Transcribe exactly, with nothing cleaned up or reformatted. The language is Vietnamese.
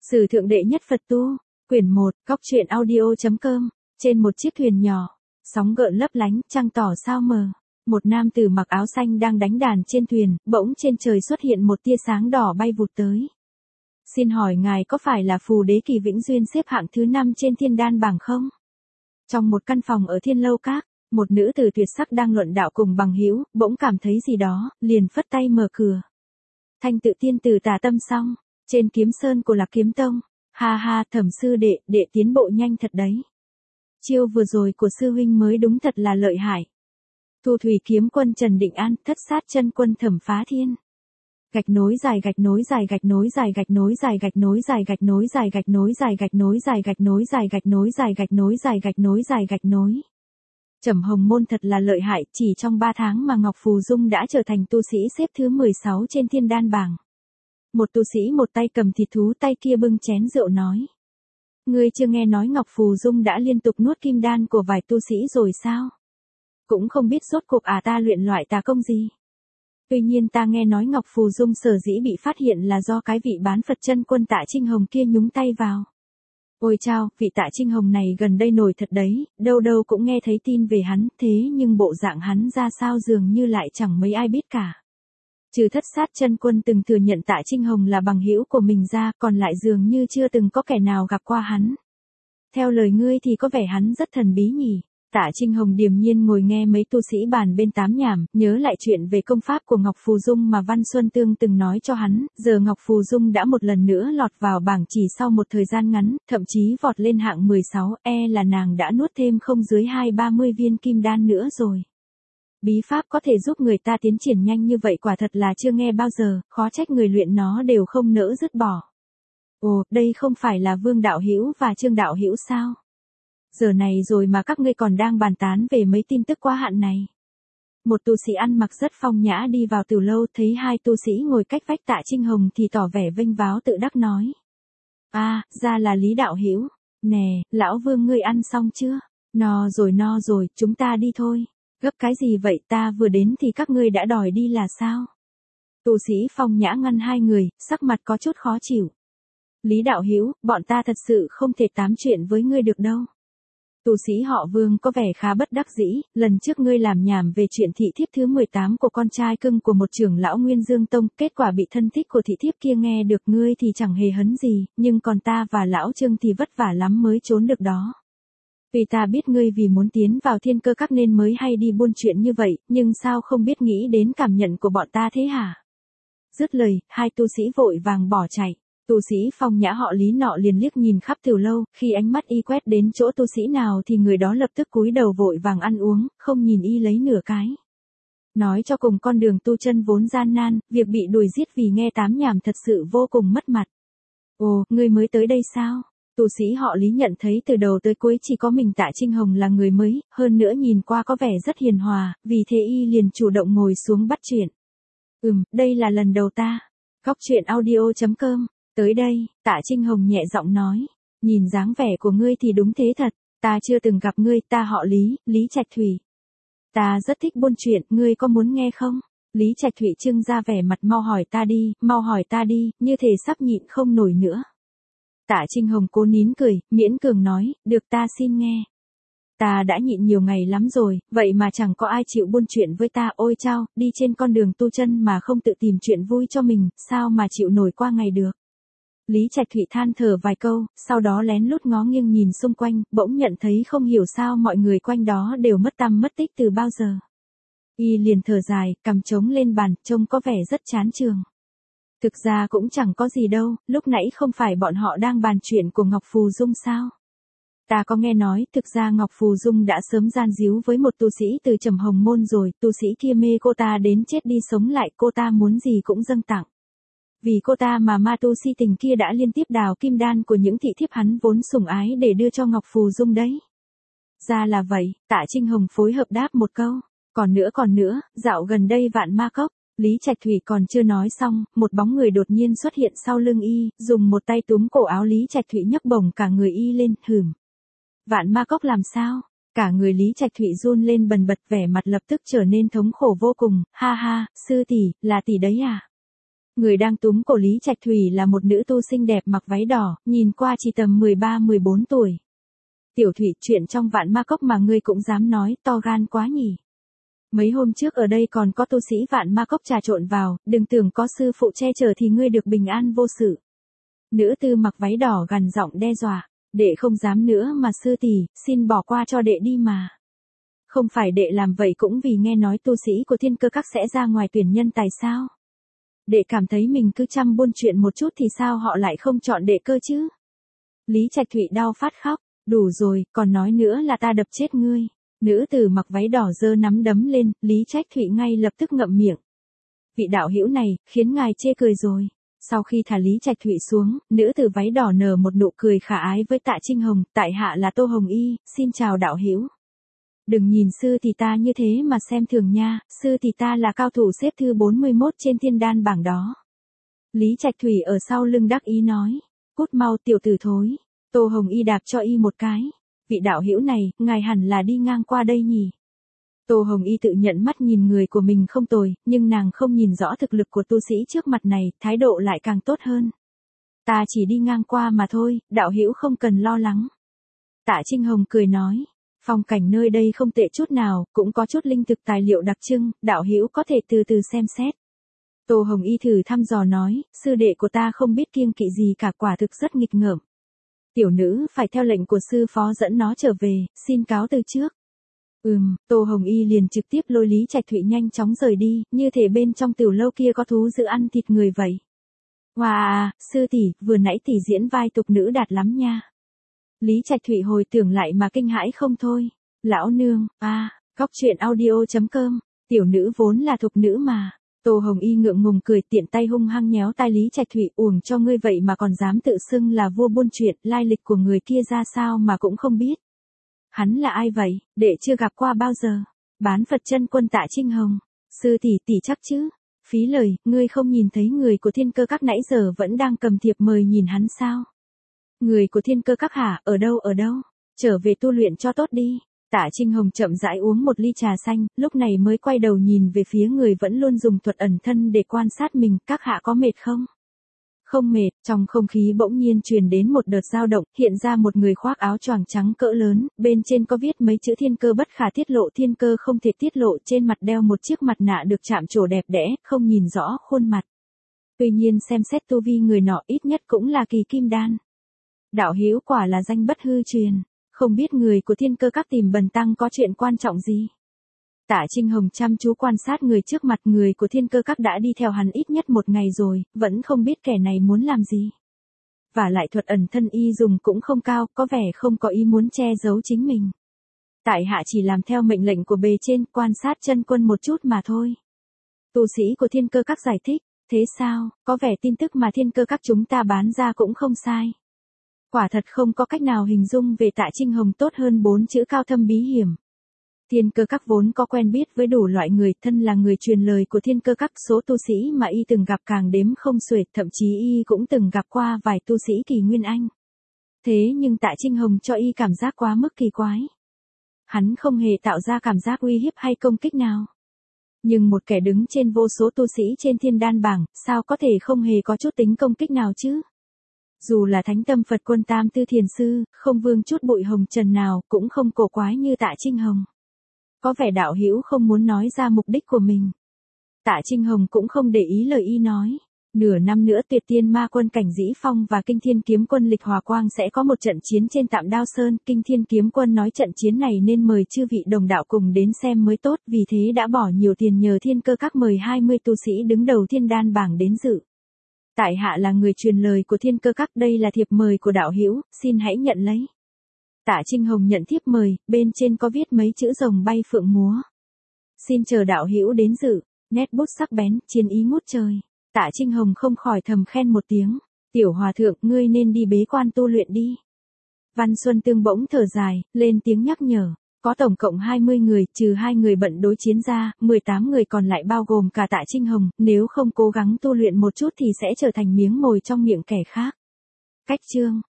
Sử thượng đệ nhất Phật tu, quyển một, góc truyện audio.com, trên một chiếc thuyền nhỏ, sóng gợn lấp lánh, trăng tỏ sao mờ. Một nam tử mặc áo xanh đang đánh đàn trên thuyền, bỗng trên trời xuất hiện một tia sáng đỏ bay vụt tới. Xin hỏi ngài có phải là phù đế Kỳ Vĩnh Duyên xếp hạng thứ năm trên thiên đan bảng không? Trong một căn phòng ở Thiên Lâu Các, một nữ tử tuyệt sắc đang luận đạo cùng bằng hữu, bỗng cảm thấy gì đó, liền phất tay mở cửa. Thanh tự tiên tử tả tâm xong, trên kiếm sơn của Lạc Kiếm Tông, ha ha Thẩm sư đệ, đệ tiến bộ nhanh thật đấy. Chiêu vừa rồi của sư huynh mới đúng thật là lợi hại. Thu thủy kiếm quân Trần Định An, thất sát chân quân Thẩm Phá Thiên. Gạch nối dài gạch nối dài gạch nối dài gạch nối dài gạch nối dài gạch nối dài gạch nối dài gạch nối dài gạch nối dài gạch nối dài gạch nối dài gạch nối dài gạch nối. Trầm Hồng Môn thật là lợi hại, chỉ trong ba tháng mà Ngọc Phù Dung đã trở thành tu sĩ xếp thứ mười sáu trên thiên đan bảng. Một tu sĩ một tay cầm thịt thú, tay kia bưng chén rượu nói. Ngươi chưa nghe nói Ngọc Phù Dung đã liên tục nuốt kim đan của vài tu sĩ rồi sao? Cũng không biết rốt cuộc à ta luyện loại tà công gì. Tuy nhiên ta nghe nói Ngọc Phù Dung sở dĩ bị phát hiện là do cái vị bán Phật chân quân Tạ Trinh Hồng kia nhúng tay vào. Ôi chao, vị Tạ Trinh Hồng này gần đây nổi thật đấy, đâu đâu cũng nghe thấy tin về hắn, thế nhưng bộ dạng hắn ra sao dường như lại chẳng mấy ai biết cả. Trừ thất sát chân quân từng thừa nhận Tạ Trinh Hồng là bằng hữu của mình ra, còn lại dường như chưa từng có kẻ nào gặp qua hắn. Theo lời ngươi thì có vẻ hắn rất thần bí nhỉ. Tạ Trinh Hồng điềm nhiên ngồi nghe mấy tu sĩ bàn bên tám nhảm, nhớ lại chuyện về công pháp của Ngọc Phù Dung mà Văn Xuân Tương từng nói cho hắn, giờ Ngọc Phù Dung đã một lần nữa lọt vào bảng chỉ sau một thời gian ngắn, thậm chí vọt lên hạng mười sáu, e là nàng đã nuốt thêm không dưới hai ba mươi viên kim đan nữa rồi. Bí pháp có thể giúp người ta tiến triển nhanh như vậy quả thật là chưa nghe bao giờ, khó trách người luyện nó đều không nỡ dứt bỏ. Ồ, đây không phải là Vương Đạo Hữu và Trương Đạo Hữu sao? Giờ này rồi mà các ngươi còn đang bàn tán về mấy tin tức quá hạn này. Một tu sĩ ăn mặc rất phong nhã đi vào từ lâu, thấy hai tu sĩ ngồi cách vách Tạ Trinh Hồng thì tỏ vẻ vênh váo tự đắc nói. À, ra là Lý Đạo Hữu. Nè, lão Vương ngươi ăn xong chưa? No rồi no rồi, chúng ta đi thôi. Gấp cái gì vậy, ta vừa đến thì các ngươi đã đòi đi là sao? Tu sĩ phong nhã ngăn hai người, sắc mặt có chút khó chịu. Lý Đạo Hữu, bọn ta thật sự không thể tám chuyện với ngươi được đâu. Tu sĩ họ Vương có vẻ khá bất đắc dĩ, lần trước ngươi làm nhảm về chuyện thị thiếp thứ mười tám của con trai cưng của một trưởng lão Nguyên Dương Tông, kết quả bị thân thích của thị thiếp kia nghe được, ngươi thì chẳng hề hấn gì, nhưng còn ta và lão Trương thì vất vả lắm mới trốn được đó. Vì ta biết ngươi vì muốn tiến vào Thiên Cơ Các nên mới hay đi buôn chuyện như vậy, nhưng sao không biết nghĩ đến cảm nhận của bọn ta thế hả? Dứt lời, hai tu sĩ vội vàng bỏ chạy. Tu sĩ phong nhã họ Lý nọ liền liếc nhìn khắp Tiểu Lâu, khi ánh mắt y quét đến chỗ tu sĩ nào thì người đó lập tức cúi đầu vội vàng ăn uống, không nhìn y lấy nửa cái. Nói cho cùng con đường tu chân vốn gian nan, việc bị đuổi giết vì nghe tám nhảm thật sự vô cùng mất mặt. Ồ, ngươi mới tới đây sao? Tu sĩ họ Lý nhận thấy từ đầu tới cuối chỉ có mình Tạ Trinh Hồng là người mới, hơn nữa nhìn qua có vẻ rất hiền hòa, vì thế y liền chủ động ngồi xuống bắt chuyện. Ừm, đây là lần đầu ta. Góc truyện audio.com. Tới đây, Tạ Trinh Hồng nhẹ giọng nói, nhìn dáng vẻ của ngươi thì đúng thế thật, ta chưa từng gặp ngươi, ta họ Lý, Lý Trạch Thủy. Ta rất thích buôn chuyện, ngươi có muốn nghe không? Lý Trạch Thủy trưng ra vẻ mặt, mau hỏi ta đi, mau hỏi ta đi, như thể sắp nhịn không nổi nữa. Tạ Trinh Hồng cố nín cười, miễn cường nói, được ta xin nghe. Ta đã nhịn nhiều ngày lắm rồi, vậy mà chẳng có ai chịu buôn chuyện với ta, ôi chao, đi trên con đường tu chân mà không tự tìm chuyện vui cho mình, sao mà chịu nổi qua ngày được. Lý Trạch Thụy than thở vài câu, sau đó lén lút ngó nghiêng nhìn xung quanh, bỗng nhận thấy không hiểu sao mọi người quanh đó đều mất tăm mất tích từ bao giờ. Y liền thở dài, cầm trống lên bàn, trông có vẻ rất chán chường. Thực ra cũng chẳng có gì đâu, lúc nãy không phải bọn họ đang bàn chuyện của Ngọc Phù Dung sao? Ta có nghe nói, thực ra Ngọc Phù Dung đã sớm gian díu với một tu sĩ từ Trầm Hồng Môn rồi, tu sĩ kia mê cô ta đến chết đi sống lại, cô ta muốn gì cũng dâng tặng. Vì cô ta mà ma tu si tình kia đã liên tiếp đào kim đan của những thị thiếp hắn vốn sủng ái để đưa cho Ngọc Phù Dung đấy. Ra là vậy, Tạ Trinh Hồng phối hợp đáp một câu. Còn nữa còn nữa, dạo gần đây Vạn Ma Cốc, Lý Trạch Thủy còn chưa nói xong, một bóng người đột nhiên xuất hiện sau lưng y, dùng một tay túm cổ áo Lý Trạch Thủy nhấc bổng cả người y lên, hửm. Vạn Ma Cốc làm sao? Cả người Lý Trạch Thủy run lên bần bật, vẻ mặt lập tức trở nên thống khổ vô cùng, ha ha, sư tỷ, là tỷ đấy à? Người đang túm cổ Lý Trạch Thủy là một nữ tu xinh đẹp mặc váy đỏ, nhìn qua chỉ tầm mười ba mười bốn tuổi. Tiểu Thủy, chuyện trong Vạn Ma Cốc mà ngươi cũng dám nói, to gan quá nhỉ. Mấy hôm trước ở đây còn có tu sĩ Vạn Ma Cốc trà trộn vào, đừng tưởng có sư phụ che chở thì ngươi được bình an vô sự. Nữ tư mặc váy đỏ gằn giọng đe dọa, đệ không dám nữa mà sư tỷ, xin bỏ qua cho đệ đi mà. Không phải đệ làm vậy cũng vì nghe nói tu sĩ của Thiên Cơ Các sẽ ra ngoài tuyển nhân tài sao? Đệ cảm thấy mình cứ chăm buôn chuyện một chút thì sao họ lại không chọn đệ cơ chứ? Lý Trạch Thụy đau phát khóc, đủ rồi, còn nói nữa là ta đập chết ngươi. Nữ tử mặc váy đỏ giơ nắm đấm lên, Lý Trạch Thụy ngay lập tức ngậm miệng. Vị đạo hữu này, khiến ngài chê cười rồi. Sau khi thả Lý Trạch Thụy xuống, nữ tử váy đỏ nở một nụ cười khả ái với Tạ Trinh Hồng, tại hạ là Tô Hồng Y, xin chào đạo hữu. Đừng nhìn sư thì ta như thế mà xem thường nha, sư thì ta là cao thủ xếp thứ bốn mươi mốt trên thiên đan bảng đó. Lý Trạch Thủy ở sau lưng đắc ý nói, cút mau tiểu tử thối. Tô Hồng Y đạp cho y một cái. Vị đạo hữu này, ngài hẳn là đi ngang qua đây nhỉ. Tô Hồng Y tự nhận mắt nhìn người của mình không tồi, nhưng nàng không nhìn rõ thực lực của tu sĩ trước mặt này, thái độ lại càng tốt hơn. Ta chỉ đi ngang qua mà thôi, đạo hữu không cần lo lắng. Tạ Trinh Hồng cười nói, phong cảnh nơi đây không tệ chút nào, cũng có chút linh thực tài liệu đặc trưng, đạo hữu có thể từ từ xem xét. Tô Hồng Y thử thăm dò nói, sư đệ của ta không biết kiêng kỵ gì cả, quả thực rất nghịch ngợm. Tiểu nữ phải theo lệnh của sư phó dẫn nó trở về, xin cáo từ trước. Ừm, Tô Hồng Y liền trực tiếp lôi Lý Trạch Thụy nhanh chóng rời đi, như thể bên trong tiểu lâu kia có thú dữ ăn thịt người vậy. Wow, sư tỷ, vừa nãy tỷ diễn vai tục nữ đạt lắm nha. Lý Trạch Thụy hồi tưởng lại mà kinh hãi không thôi. Lão nương, a, à, góc truyện audio chấm com, tiểu nữ vốn là thục nữ mà. Tô Hồng Y ngượng ngùng cười, tiện tay hung hăng nhéo tai Lý Trạch Thụy, uổng cho ngươi vậy mà còn dám tự xưng là vua buôn chuyện, lai lịch của người kia ra sao mà cũng không biết. Hắn là ai vậy, đệ chưa gặp qua bao giờ. Bán Phật chân quân Tạ Trinh Hồng. Sư tỷ tỷ chắc chứ. Phí lời, ngươi không nhìn thấy người của Thiên Cơ Các nãy giờ vẫn đang cầm thiệp mời nhìn hắn sao? Người của Thiên Cơ Các hả, ở đâu ở đâu? Trở về tu luyện cho tốt đi. Tạ Trinh Hồng chậm rãi uống một ly trà xanh, lúc này mới quay đầu nhìn về phía người vẫn luôn dùng thuật ẩn thân để quan sát mình, các hạ có mệt không? Không mệt, trong không khí bỗng nhiên truyền đến một đợt dao động, hiện ra một người khoác áo choàng trắng cỡ lớn, bên trên có viết mấy chữ thiên cơ bất khả tiết lộ, thiên cơ không thể tiết lộ, trên mặt đeo một chiếc mặt nạ được chạm trổ đẹp đẽ, không nhìn rõ khuôn mặt. Tuy nhiên xem xét tu vi người nọ ít nhất cũng là kỳ kim đan. Đạo hữu quả là danh bất hư truyền, không biết người của Thiên Cơ Các tìm bần tăng có chuyện quan trọng gì. Tạ Trinh Hồng chăm chú quan sát người trước mặt, người của Thiên Cơ Các đã đi theo hắn ít nhất một ngày rồi, vẫn không biết kẻ này muốn làm gì. Và lại thuật ẩn thân y dùng cũng không cao, có vẻ không có ý muốn che giấu chính mình. Tại hạ chỉ làm theo mệnh lệnh của bề trên, quan sát chân quân một chút mà thôi. Tu sĩ của Thiên Cơ Các giải thích, thế sao, có vẻ tin tức mà Thiên Cơ Các chúng ta bán ra cũng không sai. Quả thật không có cách nào hình dung về Tạ Trinh Hồng tốt hơn bốn chữ cao thâm bí hiểm. Thiên Cơ Các vốn có quen biết với đủ loại người, thân là người truyền lời của Thiên Cơ Các, số tu sĩ mà y từng gặp càng đếm không xuể, thậm chí y cũng từng gặp qua vài tu sĩ kỳ nguyên anh. Thế nhưng Tạ Trinh Hồng cho y cảm giác quá mức kỳ quái. Hắn không hề tạo ra cảm giác uy hiếp hay công kích nào. Nhưng một kẻ đứng trên vô số tu sĩ trên thiên đan bảng, sao có thể không hề có chút tính công kích nào chứ? Dù là Thánh Tâm Phật Quân Tam Tư Thiền Sư, không vương chút bụi hồng trần nào, cũng không cổ quái như Tạ Trinh Hồng. Có vẻ đạo hữu không muốn nói ra mục đích của mình. Tạ Trinh Hồng cũng không để ý lời y nói. Nửa năm nữa Tuyệt Tiên Ma Quân Cảnh Dĩ Phong và Kinh Thiên Kiếm Quân Lịch Hòa Quang sẽ có một trận chiến trên Tạm Đao Sơn. Kinh Thiên Kiếm Quân nói trận chiến này nên mời chư vị đồng đạo cùng đến xem mới tốt, vì thế đã bỏ nhiều tiền nhờ Thiên Cơ Các mời hai mươi tu sĩ đứng đầu thiên đan bảng đến dự. Tại hạ là người truyền lời của Thiên Cơ Các, đây là thiệp mời của đạo hữu, xin hãy nhận lấy. Tạ Trinh Hồng nhận thiếp mời, bên trên có viết mấy chữ rồng bay phượng múa. Xin chờ đạo hữu đến dự, nét bút sắc bén, chiến ý ngút trời. Tạ Trinh Hồng không khỏi thầm khen một tiếng, tiểu hòa thượng, ngươi nên đi bế quan tu luyện đi. Văn Xuân Tương bỗng thở dài, lên tiếng nhắc nhở. Có tổng cộng hai mươi người, trừ hai người bận đối chiến ra, mười tám người còn lại bao gồm cả Tạ Trinh Hồng, nếu không cố gắng tu luyện một chút thì sẽ trở thành miếng mồi trong miệng kẻ khác. Cách chương